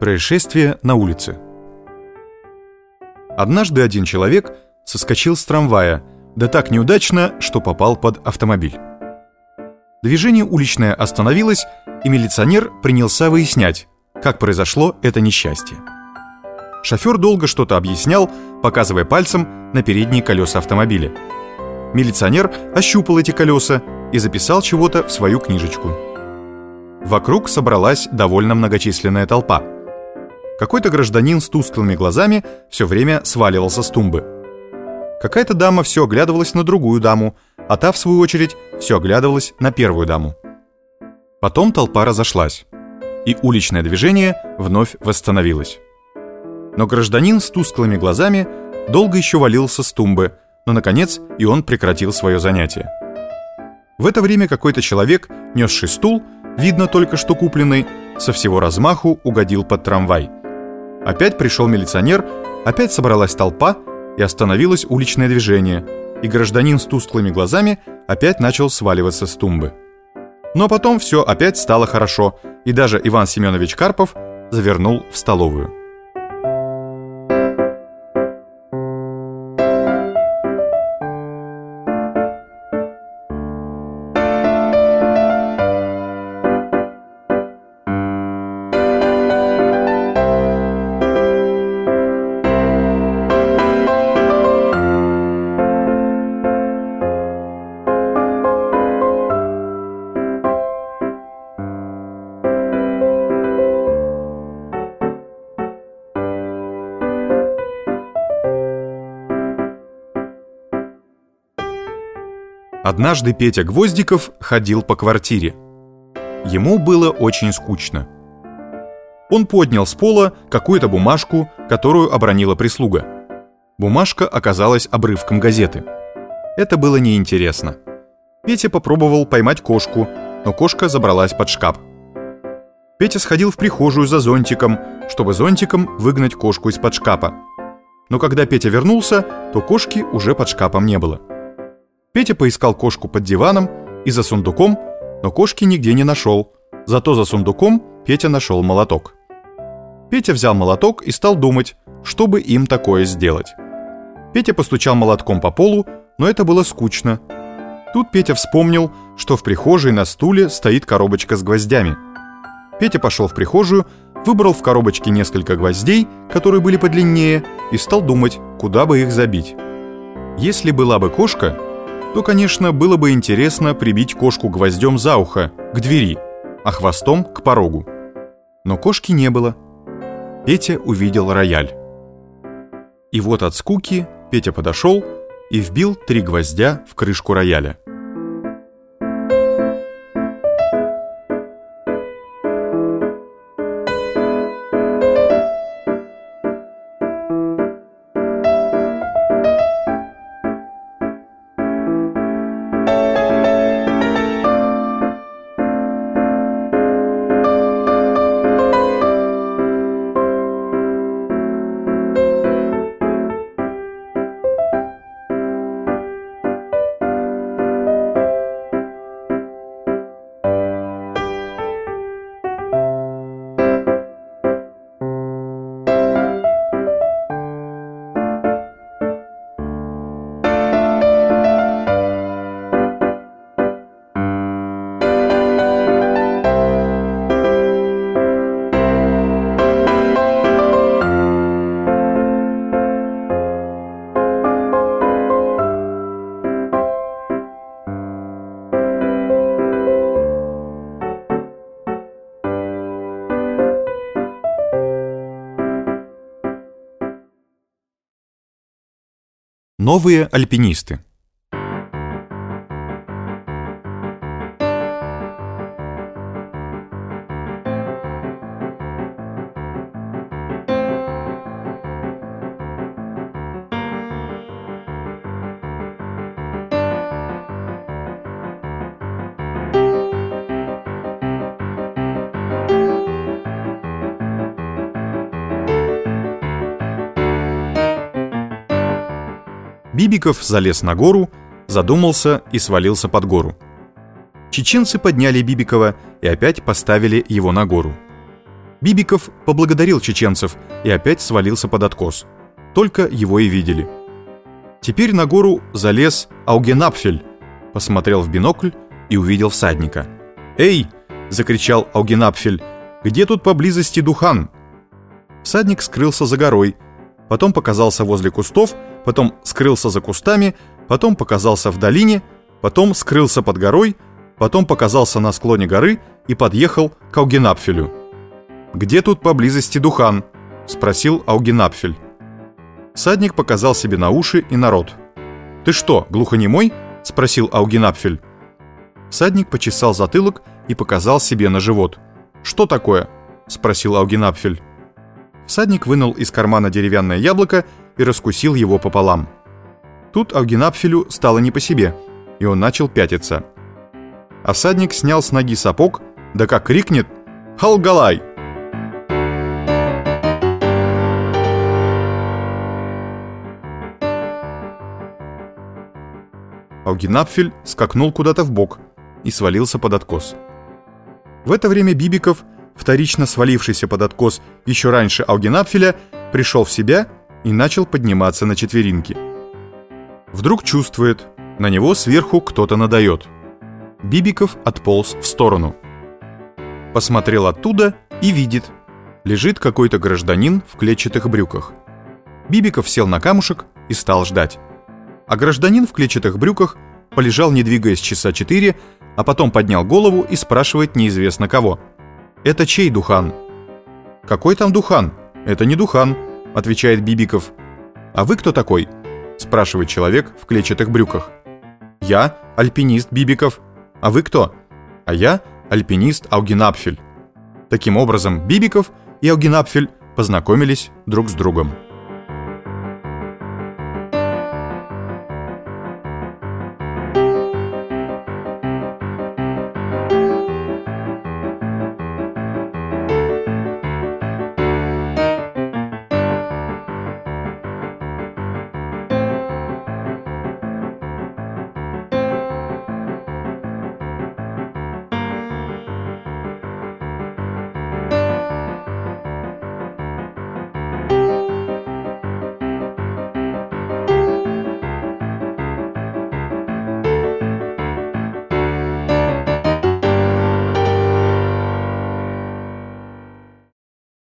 Происшествие на улице. Однажды один человек соскочил с трамвая, да так неудачно, что попал под автомобиль. Движение уличное остановилось, и милиционер принялся выяснять, как произошло это несчастье. Шофер долго что-то объяснял, показывая пальцем на передние колеса автомобиля. Милиционер ощупал эти колеса и записал чего-то в свою книжечку. Вокруг собралась довольно многочисленная толпа. Какой-то гражданин с тусклыми глазами все время сваливался с тумбы. Какая-то дама все оглядывалась на другую даму, а та, в свою очередь, все оглядывалась на первую даму. Потом толпа разошлась, и уличное движение вновь восстановилось. Но гражданин с тусклыми глазами долго еще валился с тумбы, но, наконец, и он прекратил свое занятие. В это время какой-то человек, несший стул, видно только что купленный, со всего размаху угодил под трамвай. Опять пришел милиционер, опять собралась толпа, и остановилось уличное движение, и гражданин с тусклыми глазами опять начал сваливаться с тумбы. Но потом все опять стало хорошо, и даже Иван Семенович Карпов завернул в столовую. Однажды Петя Гвоздиков ходил по квартире. Ему было очень скучно. Он поднял с пола какую-то бумажку, которую обронила прислуга. Бумажка оказалась обрывком газеты. Это было неинтересно. Петя попробовал поймать кошку, но кошка забралась под шкаф. Петя сходил в прихожую за зонтиком, чтобы зонтиком выгнать кошку из-под шкафа. Но когда Петя вернулся, то кошки уже под шкафом не было. Петя поискал кошку под диваном и за сундуком, но кошки нигде не нашел. Зато за сундуком Петя нашел молоток. Петя взял молоток и стал думать, что бы им такое сделать. Петя постучал молотком по полу, но это было скучно. Тут Петя вспомнил, что в прихожей на стуле стоит коробочка с гвоздями. Петя пошел в прихожую, выбрал в коробочке несколько гвоздей, которые были подлиннее, и стал думать, куда бы их забить. Если была бы кошка, то, конечно, было бы интересно прибить кошку гвоздем за ухо, к двери, а хвостом к порогу. Но кошки не было. Петя увидел рояль. И вот от скуки Петя подошел и вбил 3 гвоздя в крышку рояля. Новые альпинисты. Бибиков залез на гору, задумался и свалился под гору. Чеченцы подняли Бибикова и опять поставили его на гору. Бибиков поблагодарил чеченцев и опять свалился под откос. Только его и видели. Теперь на гору залез Аугенапфель, посмотрел в бинокль и увидел всадника. «Эй!» — закричал Аугенапфель. «Где тут поблизости Духан?» Всадник скрылся за горой, потом показался возле кустов, потом скрылся за кустами, потом показался в долине, потом скрылся под горой, потом показался на склоне горы и подъехал к Аугенапфелю. «Где тут поблизости Духан?» — спросил Аугенапфель. Всадник показал себе на уши и на рот. «Ты что, глухонемой?» — спросил Аугенапфель. Всадник почесал затылок и показал себе на живот. «Что такое?» — спросил Аугенапфель. Всадник вынул из кармана деревянное яблоко и раскусил его пополам. Тут Аугенапфелю стало не по себе, и он начал пятиться. А всадник снял с ноги сапог, да как крикнет: «Халгалай!» Аугенапфель скакнул куда-то вбок и свалился под откос. В это время Бибиков, вторично свалившийся под откос еще раньше Аугенапфеля, пришел в себя и начал подниматься на четвереньки. Вдруг чувствует, на него сверху кто-то надает. Бибиков отполз в сторону. Посмотрел оттуда и видит, лежит какой-то гражданин в клетчатых брюках. Бибиков сел на камушек и стал ждать. А гражданин в клетчатых брюках полежал, не двигаясь, часа 4, а потом поднял голову и спрашивает неизвестно кого: «Это чей Духан?» «Какой там Духан? Это не Духан», — отвечает Бибиков. «А вы кто такой?» — спрашивает человек в клетчатых брюках. «Я альпинист Бибиков. А вы кто?» «А я альпинист Аугенапфель». Таким образом, Бибиков и Аугенапфель познакомились друг с другом.